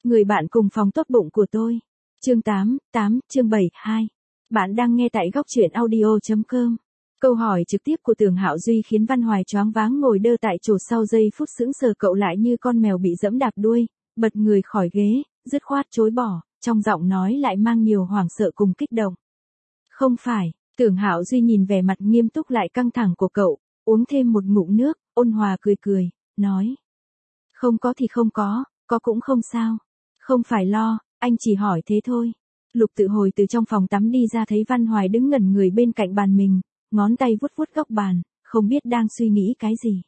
Người bạn cùng phòng tốt bụng của tôi. Chương 8, chương 7, 2. Bạn đang nghe tại góc truyện audio.com. Câu hỏi trực tiếp của Tưởng Hạo Duy khiến Văn Hoài choáng váng ngồi đơ tại chỗ, sau giây phút sững sờ cậu lại như con mèo bị giẫm đạp đuôi, bật người khỏi ghế, dứt khoát chối bỏ, trong giọng nói lại mang nhiều hoảng sợ cùng kích động. Không phải. Tưởng Hạo Duy nhìn vẻ mặt nghiêm túc lại căng thẳng của cậu, uống thêm một ngụm nước, ôn hòa cười, nói. Không có thì không có cũng không sao. Không phải lo, anh chỉ hỏi thế thôi. Lục Tự Hồi từ trong phòng tắm đi ra thấy Văn Hoài đứng ngẩn người bên cạnh bàn mình, ngón tay vuốt vuốt góc bàn, không biết đang suy nghĩ cái gì.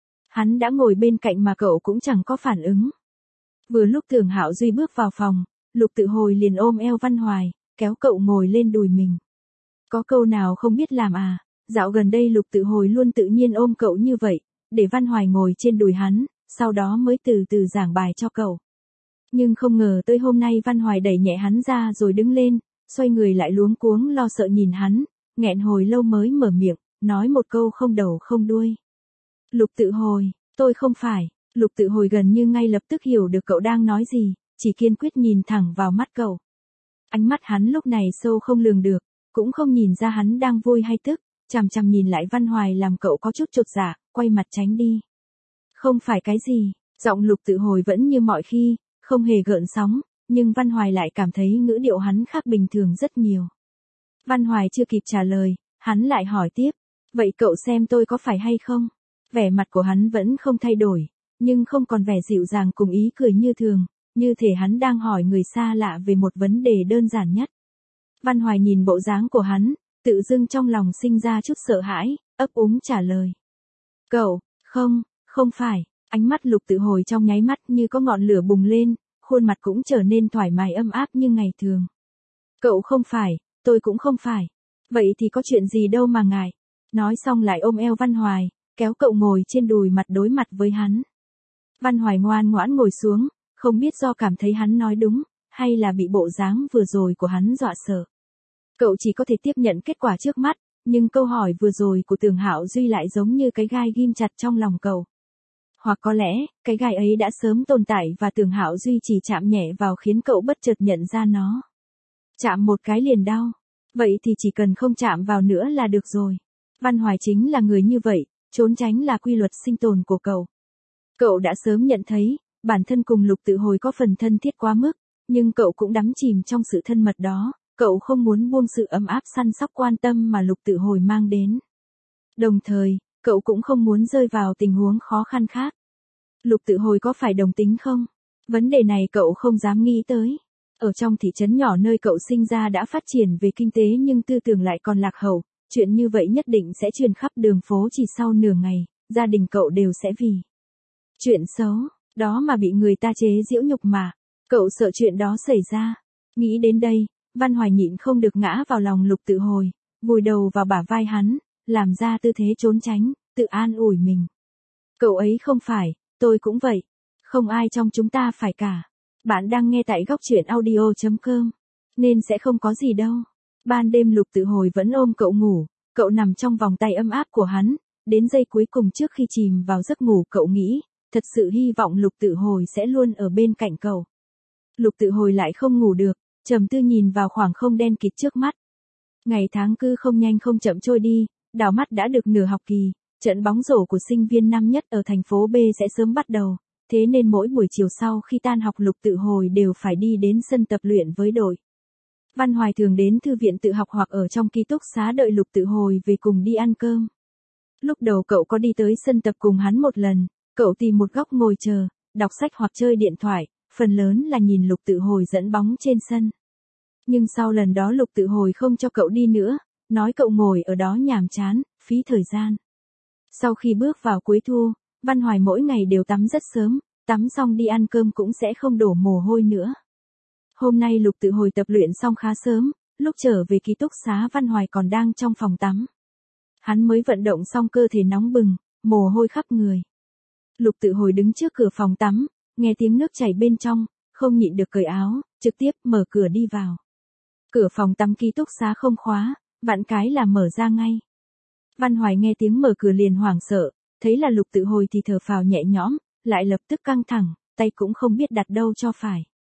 Hắn đã ngồi bên cạnh mà cậu cũng chẳng có phản ứng. Vừa lúc Tưởng Hạo Duy bước vào phòng, Lục Tự Hồi liền ôm eo Văn Hoài, kéo cậu ngồi lên đùi mình. Có câu nào không biết làm à, dạo gần đây Lục Tự Hồi luôn tự nhiên ôm cậu như vậy, để Văn Hoài ngồi trên đùi hắn, sau đó mới từ từ giảng bài cho cậu. Nhưng không ngờ tới hôm nay Văn Hoài đẩy nhẹ hắn ra rồi đứng lên, xoay người lại luống cuống lo sợ nhìn hắn, nghẹn hồi lâu mới mở miệng, nói một câu không đầu không đuôi. Lục Tự Hồi, tôi không phải. Lục Tự Hồi gần như ngay lập tức hiểu được cậu đang nói gì, chỉ kiên quyết nhìn thẳng vào mắt cậu. Ánh mắt hắn lúc này sâu không lường được, cũng không nhìn ra hắn đang vui hay tức, chằm chằm nhìn lại Văn Hoài làm cậu có chút chột dạ, quay mặt tránh đi. Không phải cái gì, giọng Lục Tự Hồi vẫn như mọi khi, không hề gợn sóng, nhưng Văn Hoài lại cảm thấy ngữ điệu hắn khác bình thường rất nhiều. Văn Hoài chưa kịp trả lời, hắn lại hỏi tiếp, vậy cậu xem tôi có phải hay không? Vẻ mặt của hắn vẫn không thay đổi, nhưng không còn vẻ dịu dàng cùng ý cười như thường, như thể hắn đang hỏi người xa lạ về một vấn đề đơn giản nhất. Văn Hoài nhìn bộ dáng của hắn, tự dưng trong lòng sinh ra chút sợ hãi, ấp úng trả lời. Cậu, không phải. Ánh mắt Lục Tự Hồi trong nháy mắt như có ngọn lửa bùng lên, khuôn mặt cũng trở nên thoải mái ấm áp như ngày thường. Cậu không phải, tôi cũng không phải. Vậy thì có chuyện gì đâu mà ngại. Nói xong lại ôm eo Văn Hoài, kéo cậu ngồi trên đùi mặt đối mặt với hắn. Văn Hoài ngoan ngoãn ngồi xuống, không biết do cảm thấy hắn nói đúng, hay là bị bộ dáng vừa rồi của hắn dọa sợ. Cậu chỉ có thể tiếp nhận kết quả trước mắt, nhưng câu hỏi vừa rồi của Tưởng Hạo Duy lại giống như cái gai ghim chặt trong lòng cậu. Hoặc có lẽ, cái gai ấy đã sớm tồn tại và Tưởng Hạo Duy chỉ chạm nhẹ vào khiến cậu bất chợt nhận ra nó. Chạm một cái liền đau. Vậy thì chỉ cần không chạm vào nữa là được rồi. Văn Hoài chính là người như vậy, trốn tránh là quy luật sinh tồn của cậu. Cậu đã sớm nhận thấy, bản thân cùng Lục Tự Hồi có phần thân thiết quá mức, nhưng cậu cũng đắm chìm trong sự thân mật đó, cậu không muốn buông sự ấm áp săn sóc quan tâm mà Lục Tự Hồi mang đến. Đồng thời, cậu cũng không muốn rơi vào tình huống khó khăn khác. Lục Tự Hồi có phải đồng tính không? Vấn đề này cậu không dám nghĩ tới. Ở trong thị trấn nhỏ nơi cậu sinh ra đã phát triển về kinh tế nhưng tư tưởng lại còn lạc hậu, chuyện như vậy nhất định sẽ truyền khắp đường phố chỉ sau nửa ngày, gia đình cậu đều sẽ vì chuyện xấu đó mà bị người ta chế giễu nhục mà. Cậu sợ chuyện đó xảy ra. Nghĩ đến đây, Văn Hoài nhịn không được ngã vào lòng Lục Tự Hồi, vùi đầu vào bả vai hắn, làm ra tư thế trốn tránh, tự an ủi mình. Cậu ấy không phải, tôi cũng vậy. Không ai trong chúng ta phải cả. Bạn đang nghe tại góc truyện audio.com, nên sẽ không có gì đâu. Ban đêm Lục Tự Hồi vẫn ôm cậu ngủ, cậu nằm trong vòng tay ấm áp của hắn, đến giây cuối cùng trước khi chìm vào giấc ngủ cậu nghĩ, thật sự hy vọng Lục Tự Hồi sẽ luôn ở bên cạnh cậu. Lục Tự Hồi lại không ngủ được, trầm tư nhìn vào khoảng không đen kịt trước mắt. Ngày tháng cứ không nhanh không chậm trôi đi, đảo mắt đã được nửa học kỳ, trận bóng rổ của sinh viên năm nhất ở thành phố B sẽ sớm bắt đầu, thế nên mỗi buổi chiều sau khi tan học Lục Tự Hồi đều phải đi đến sân tập luyện với đội. Văn Hoài thường đến thư viện tự học hoặc ở trong ký túc xá đợi Lục Tự Hồi về cùng đi ăn cơm. Lúc đầu cậu có đi tới sân tập cùng hắn một lần, cậu tìm một góc ngồi chờ, đọc sách hoặc chơi điện thoại, phần lớn là nhìn Lục Tự Hồi dẫn bóng trên sân. Nhưng sau lần đó Lục Tự Hồi không cho cậu đi nữa, nói cậu ngồi ở đó nhàm chán, phí thời gian. Sau khi bước vào cuối thu, Văn Hoài mỗi ngày đều tắm rất sớm, tắm xong đi ăn cơm cũng sẽ không đổ mồ hôi nữa. Hôm nay Lục Tự Hồi tập luyện xong khá sớm, lúc trở về ký túc xá Văn Hoài còn đang trong phòng tắm. Hắn mới vận động xong cơ thể nóng bừng, mồ hôi khắp người. Lục Tự Hồi đứng trước cửa phòng tắm, nghe tiếng nước chảy bên trong, không nhịn được cởi áo, trực tiếp mở cửa đi vào. Cửa phòng tắm ký túc xá không khóa, vặn cái là mở ra ngay. Văn Hoài nghe tiếng mở cửa liền hoảng sợ, thấy là Lục Tự Hồi thì thở phào nhẹ nhõm, lại lập tức căng thẳng, tay cũng không biết đặt đâu cho phải.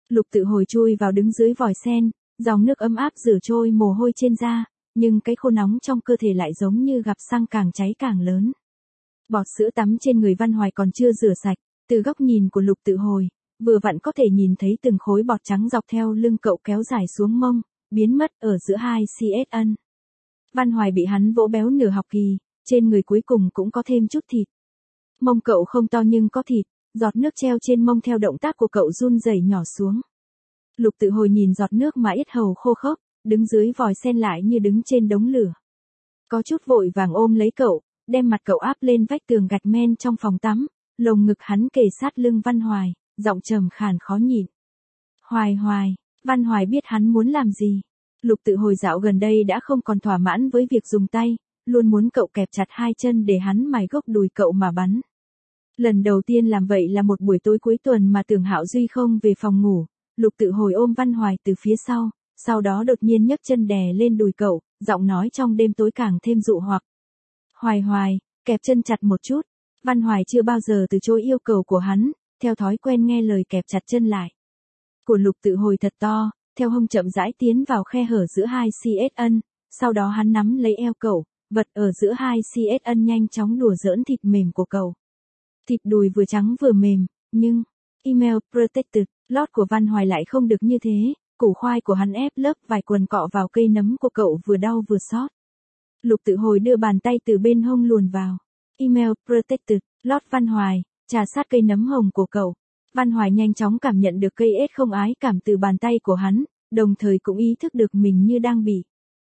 Lục Tự Hồi chui vào đứng dưới vòi sen, dòng nước ấm áp rửa trôi mồ hôi trên da, nhưng cái khô nóng trong cơ thể lại giống như gặp xăng càng cháy càng lớn. Bọt sữa tắm trên người Văn Hoài còn chưa rửa sạch, từ góc nhìn của Lục Tự Hồi, vừa vặn có thể nhìn thấy từng khối bọt trắng dọc theo lưng cậu kéo dài xuống mông, biến mất ở giữa hai CSN. Văn Hoài bị hắn vỗ béo nửa học kỳ, trên người cuối cùng cũng có thêm chút thịt. Mông cậu không to nhưng có thịt, giọt nước treo trên mông theo động tác của cậu run rẩy nhỏ xuống. Lục Tự Hồi nhìn giọt nước mà yết hầu khô khốc, đứng dưới vòi sen lại như đứng trên đống lửa. Có chút vội vàng ôm lấy cậu, đem mặt cậu áp lên vách tường gạch men trong phòng tắm, lồng ngực hắn kề sát lưng Văn Hoài, giọng trầm khàn khó nhịn. Hoài Hoài, Văn Hoài biết hắn muốn làm gì. Lục Tự Hồi dạo gần đây đã không còn thỏa mãn với việc dùng tay, luôn muốn cậu kẹp chặt hai chân để hắn mài gốc đùi cậu mà bắn. Lần đầu tiên làm vậy là một buổi tối cuối tuần mà Tưởng Hạo Duy không về phòng ngủ, Lục Tự Hồi ôm Văn Hoài từ phía sau đó đột nhiên nhấc chân đè lên đùi cậu, giọng nói trong đêm tối càng thêm dụ hoặc. Hoài Hoài, kẹp chân chặt một chút. Văn Hoài chưa bao giờ từ chối yêu cầu của hắn, theo thói quen nghe lời kẹp chặt chân lại. Của Lục Tự Hồi thật to, theo hông chậm rãi tiến vào khe hở giữa hai CSN, sau đó hắn nắm lấy eo cậu, vật ở giữa hai CSN nhanh chóng đùa giỡn thịt mềm của cậu. Thịt đùi vừa trắng vừa mềm, nhưng email protected, lót của Văn Hoài lại không được như thế, củ khoai của hắn ép lớp vài quần cọ vào cây nấm của cậu vừa đau vừa xót. Lục Tự Hồi đưa bàn tay từ bên hông luồn vào. Email protected, lót Văn Hoài, trà sát cây nấm hồng của cậu. Văn Hoài nhanh chóng cảm nhận được cây ết không ái cảm từ bàn tay của hắn, đồng thời cũng ý thức được mình như đang bị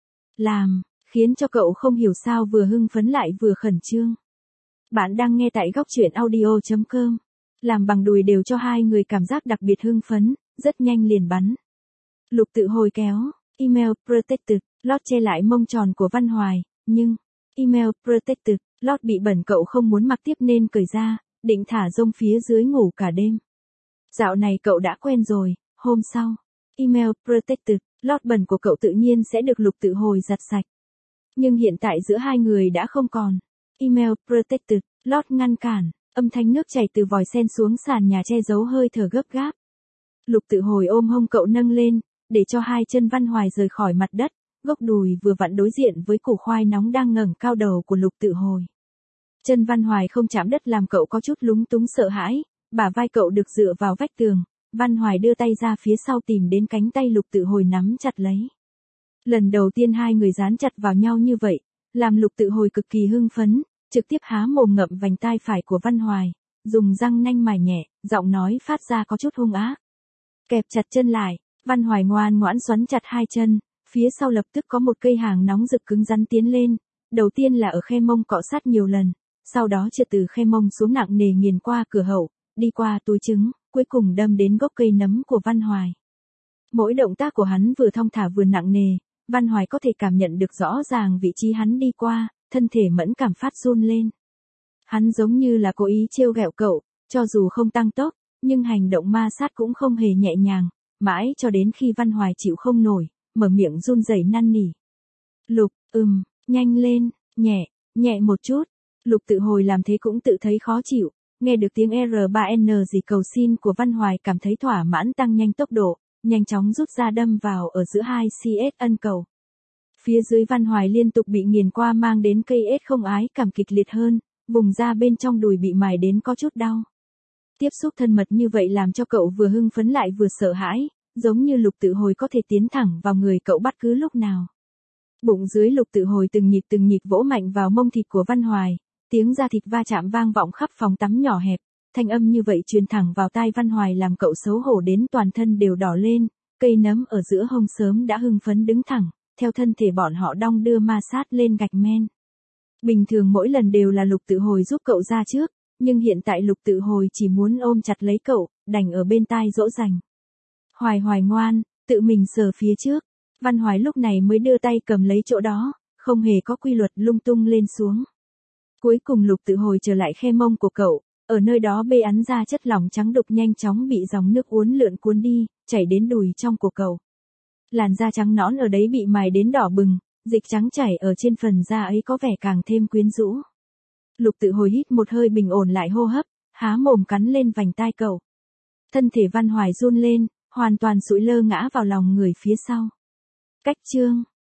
làm, khiến cho cậu không hiểu sao vừa hưng phấn lại vừa khẩn trương. Bạn đang nghe tại góc truyện audio.com. Làm bằng đùi đều cho hai người cảm giác đặc biệt hưng phấn, rất nhanh liền bắn. Lục Tự Hồi kéo, email protected, lót che lại mông tròn của Văn Hoài, nhưng email protected, lót bị bẩn cậu không muốn mặc tiếp nên cởi ra, định thả rông phía dưới ngủ cả đêm. Dạo này cậu đã quen rồi, hôm sau, email protected, lót bẩn của cậu tự nhiên sẽ được Lục Tự Hồi giặt sạch. Nhưng hiện tại giữa hai người đã không còn email protected, lót ngăn cản, âm thanh nước chảy từ vòi sen xuống sàn nhà che giấu hơi thở gấp gáp. Lục Tự Hồi ôm hông cậu nâng lên, để cho hai chân Văn Hoài rời khỏi mặt đất, gốc đùi vừa vặn đối diện với củ khoai nóng đang ngẩng cao đầu của Lục Tự Hồi. Chân Văn Hoài không chạm đất làm cậu có chút lúng túng sợ hãi, bả vai cậu được dựa vào vách tường, Văn Hoài đưa tay ra phía sau tìm đến cánh tay Lục Tự Hồi nắm chặt lấy. Lần đầu tiên hai người dán chặt vào nhau như vậy, làm Lục Tự Hồi cực kỳ hưng phấn, trực tiếp há mồm ngậm vành tai phải của Văn Hoài, dùng răng nanh mài nhẹ, giọng nói phát ra có chút hung ác. Kẹp chặt chân lại, Văn Hoài ngoan ngoãn xoắn chặt hai chân, phía sau lập tức có một cây hàng nóng rực cứng rắn tiến lên, đầu tiên là ở khe mông cọ sát nhiều lần, sau đó trượt từ khe mông xuống nặng nề nghiền qua cửa hậu, đi qua túi trứng, cuối cùng đâm đến gốc cây nấm của Văn Hoài. Mỗi động tác của hắn vừa thong thả vừa nặng nề, Văn Hoài có thể cảm nhận được rõ ràng vị trí hắn đi qua, thân thể mẫn cảm phát run lên. Hắn giống như là cố ý trêu ghẹo cậu, cho dù không tăng tốc, nhưng hành động ma sát cũng không hề nhẹ nhàng, mãi cho đến khi Văn Hoài chịu không nổi, mở miệng run rẩy năn nỉ. Lục, nhanh lên, nhẹ một chút. Lục Tự Hồi làm thế cũng tự thấy khó chịu, nghe được tiếng R3N gì cầu xin của Văn Hoài cảm thấy thỏa mãn tăng nhanh tốc độ, nhanh chóng rút ra đâm vào ở giữa hai CSN cầu. Phía dưới Văn Hoài liên tục bị nghiền qua mang đến cây ết không ái cảm kịch liệt hơn, vùng da bên trong đùi bị mài đến có chút đau. Tiếp xúc thân mật như vậy làm cho cậu vừa hưng phấn lại vừa sợ hãi, giống như Lục Tự Hồi có thể tiến thẳng vào người cậu bất cứ lúc nào. Bụng dưới Lục Tự Hồi từng nhịp vỗ mạnh vào mông thịt của Văn Hoài, tiếng da thịt va chạm vang vọng khắp phòng tắm nhỏ hẹp, thanh âm như vậy truyền thẳng vào tai Văn Hoài làm cậu xấu hổ đến toàn thân đều đỏ lên, cây nấm ở giữa hông sớm đã hưng phấn đứng thẳng, theo thân thể bọn họ đong đưa ma sát lên gạch men. Bình thường mỗi lần đều là Lục Tự Hồi giúp cậu ra trước, nhưng hiện tại Lục Tự Hồi chỉ muốn ôm chặt lấy cậu, đành ở bên tai dỗ dành. Hoài Hoài ngoan, tự mình sờ phía trước. Văn Hoài lúc này mới đưa tay cầm lấy chỗ đó, không hề có quy luật lung tung lên xuống. Cuối cùng Lục Tự Hồi trở lại khe mông của cậu, ở nơi đó bê ắn ra chất lỏng trắng đục nhanh chóng bị dòng nước uốn lượn cuốn đi, chảy đến đùi trong của cậu. Làn da trắng nõn ở đấy bị mài đến đỏ bừng, dịch trắng chảy ở trên phần da ấy có vẻ càng thêm quyến rũ. Lục Tự Hồi hít một hơi bình ổn lại hô hấp, há mồm cắn lên vành tai cậu. Thân thể Văn Hoài run lên, hoàn toàn sụi lơ ngã vào lòng người phía sau. Cách chương